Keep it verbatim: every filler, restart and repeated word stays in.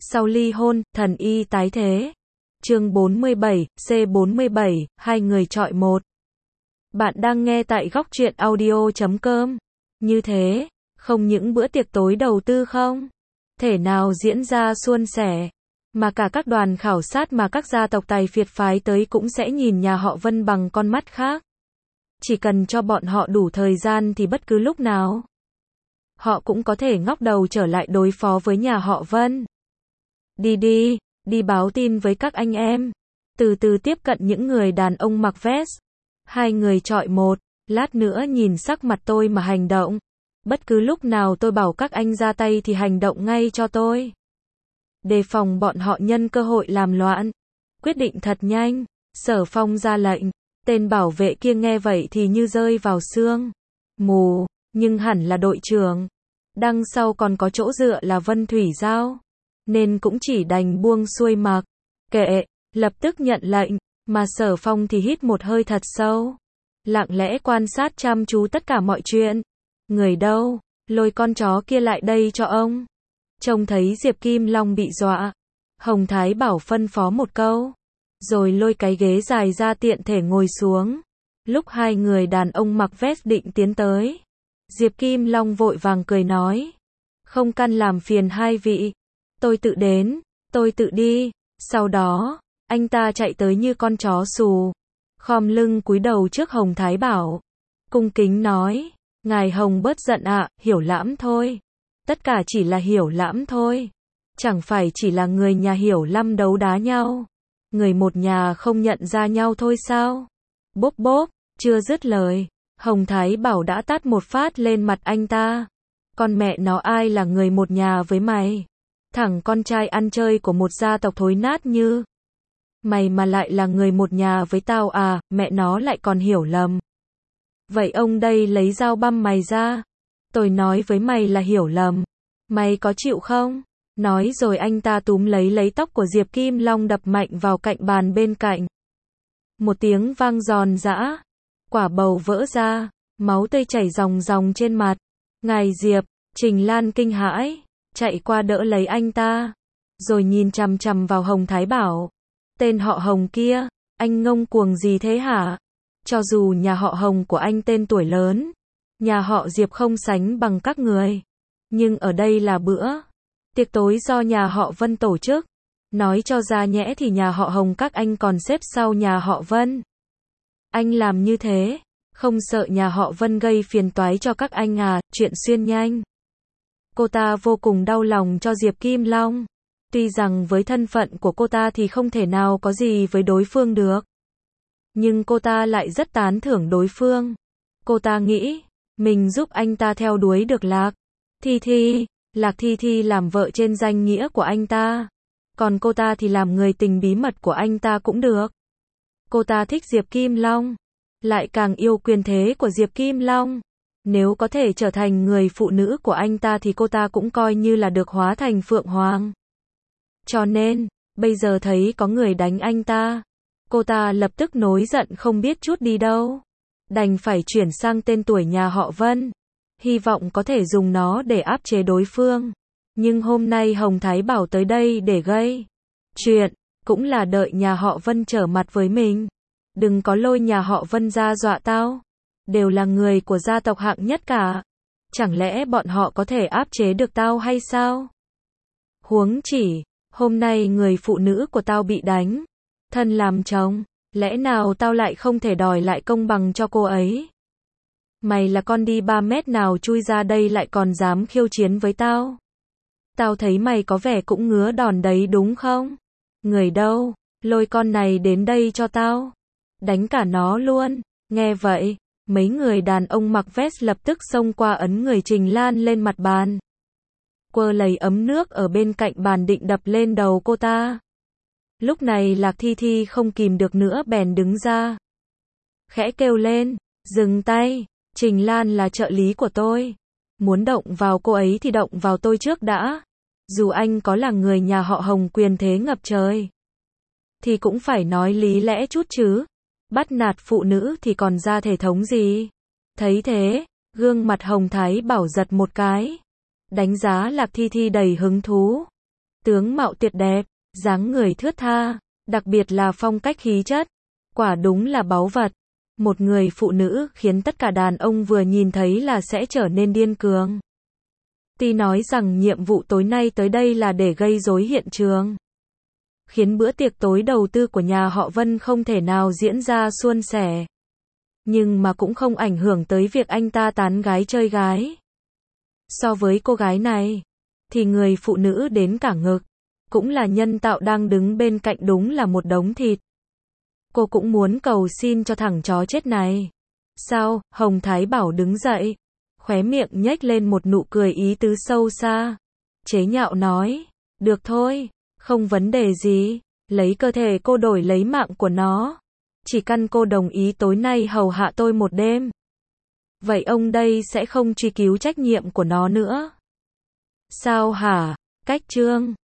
Sau ly hôn, thần y tái thế. Chương bốn mươi bảy, C bốn mươi bảy, hai người chọi một. Bạn đang nghe tại góc truyện audio chấm com. Như thế, không những bữa tiệc tối đầu tư không thể nào diễn ra suôn sẻ, mà cả các đoàn khảo sát mà các gia tộc tài phiệt phái tới cũng sẽ nhìn nhà họ Vân bằng con mắt khác. Chỉ cần cho bọn họ đủ thời gian thì bất cứ lúc nào, họ cũng có thể ngóc đầu trở lại đối phó với nhà họ Vân. Đi đi, đi báo tin với các anh em. Từ từ tiếp cận những người đàn ông mặc vest. Hai người chọi một, lát nữa nhìn sắc mặt tôi mà hành động. Bất cứ lúc nào tôi bảo các anh ra tay thì hành động ngay cho tôi. Đề phòng bọn họ nhân cơ hội làm loạn. Quyết định thật nhanh. Sở Phong ra lệnh. Tên bảo vệ kia nghe vậy thì như rơi vào sương mù, nhưng hẳn là đội trưởng. Đằng sau còn có chỗ dựa là Vân Thủy Giao, nên cũng chỉ đành buông xuôi mặc kệ, lập tức nhận lệnh, mà Sở Phong thì hít một hơi thật sâu, lặng lẽ quan sát chăm chú tất cả mọi chuyện. Người đâu? Lôi con chó kia lại đây cho ông. Trông thấy Diệp Kim Long bị dọa, Hồng Thái Bảo phân phó một câu, rồi lôi cái ghế dài ra tiện thể ngồi xuống. Lúc hai người đàn ông mặc vest định tiến tới, Diệp Kim Long vội vàng cười nói, không căn làm phiền hai vị, tôi tự đến, tôi tự đi. Sau đó, anh ta chạy tới như con chó xù, khom lưng cúi đầu trước Hồng Thái Bảo, cung kính nói, ngài Hồng bớt giận ạ, hiểu lẫm thôi. Tất cả chỉ là hiểu lẫm thôi. Chẳng phải chỉ là người nhà hiểu lẫm đấu đá nhau, người một nhà không nhận ra nhau thôi sao? Bốp bốp, chưa dứt lời, Hồng Thái Bảo đã tát một phát lên mặt anh ta. Con mẹ nó ai là người một nhà với mày? Thằng con trai ăn chơi của một gia tộc thối nát như mày mà lại là người một nhà với tao à? Mẹ nó lại còn hiểu lầm. Vậy ông đây lấy dao băm mày ra. Tôi nói với mày là hiểu lầm. Mày có chịu không? Nói rồi anh ta túm lấy lấy tóc của Diệp Kim Long đập mạnh vào cạnh bàn bên cạnh. Một tiếng vang giòn giã, quả bầu vỡ ra, máu tươi chảy ròng ròng trên mặt. Ngài Diệp, Trình Lan kinh hãi, chạy qua đỡ lấy anh ta, rồi nhìn chằm chằm vào Hồng Thái Bảo. Tên họ Hồng kia, anh ngông cuồng gì thế hả? Cho dù nhà họ Hồng của anh tên tuổi lớn, nhà họ Diệp không sánh bằng các người, nhưng ở đây là bữa tiệc tối do nhà họ Vân tổ chức. Nói cho ra nhẽ thì nhà họ Hồng các anh còn xếp sau nhà họ Vân. Anh làm như thế, không sợ nhà họ Vân gây phiền toái cho các anh à? Chuyện xuyên nhanh. Cô ta vô cùng đau lòng cho Diệp Kim Long. Tuy rằng với thân phận của cô ta thì không thể nào có gì với đối phương được, nhưng cô ta lại rất tán thưởng đối phương. Cô ta nghĩ, mình giúp anh ta theo đuổi được Lạc Thi Thi. Lạc Thi Thi làm vợ trên danh nghĩa của anh ta, còn cô ta thì làm người tình bí mật của anh ta cũng được. Cô ta thích Diệp Kim Long, lại càng yêu quyền thế của Diệp Kim Long. Nếu có thể trở thành người phụ nữ của anh ta thì cô ta cũng coi như là được hóa thành Phượng Hoàng. Cho nên, bây giờ thấy có người đánh anh ta, cô ta lập tức nổi giận không biết chút đi đâu. Đành phải chuyển sang tên tuổi nhà họ Vân, hy vọng có thể dùng nó để áp chế đối phương. Nhưng hôm nay Hồng Thái Bảo tới đây để gây chuyện, cũng là đợi nhà họ Vân trở mặt với mình. Đừng có lôi nhà họ Vân ra dọa tao. Đều là người của gia tộc hạng nhất cả. Chẳng lẽ bọn họ có thể áp chế được tao hay sao? Huống chỉ, hôm nay người phụ nữ của tao bị đánh, thân làm chồng, lẽ nào tao lại không thể đòi lại công bằng cho cô ấy? Mày là con đi ba mét nào chui ra đây lại còn dám khiêu chiến với tao? Tao thấy mày có vẻ cũng ngứa đòn đấy đúng không? Người đâu? Lôi con này đến đây cho tao. Đánh cả nó luôn. Nghe vậy, mấy người đàn ông mặc vest lập tức xông qua ấn người Trình Lan lên mặt bàn, quơ lấy ấm nước ở bên cạnh bàn định đập lên đầu cô ta. Lúc này Lạc Thi Thi không kìm được nữa bèn đứng ra, khẽ kêu lên, dừng tay. Trình Lan là trợ lý của tôi, muốn động vào cô ấy thì động vào tôi trước đã. Dù anh có là người nhà họ Hồng quyền thế ngập trời, thì cũng phải nói lý lẽ chút chứ. Bắt nạt phụ nữ thì còn ra thể thống gì? Thấy thế, gương mặt Hồng Thái Bảo giật một cái, đánh giá Lạc Thi Thi đầy hứng thú. Tướng mạo tuyệt đẹp, dáng người thướt tha, đặc biệt là phong cách khí chất. Quả đúng là báu vật. Một người phụ nữ khiến tất cả đàn ông vừa nhìn thấy là sẽ trở nên điên cường. Ti nói rằng nhiệm vụ tối nay tới đây là để gây rối hiện trường, khiến bữa tiệc tối đầu tư của nhà họ Vân không thể nào diễn ra suôn sẻ. Nhưng mà cũng không ảnh hưởng tới việc anh ta tán gái chơi gái. So với cô gái này, thì người phụ nữ đến cả ngực, cũng là nhân tạo đang đứng bên cạnh đúng là một đống thịt. Cô cũng muốn cầu xin cho thằng chó chết này. Sao? Hồng Thái Bảo đứng dậy, khóe miệng nhếch lên một nụ cười ý tứ sâu xa. Chế nhạo nói, được thôi, không vấn đề gì, lấy cơ thể cô đổi lấy mạng của nó. Chỉ cần cô đồng ý tối nay hầu hạ tôi một đêm. Vậy ông đây sẽ không truy cứu trách nhiệm của nó nữa. Sao hả? Cách trương.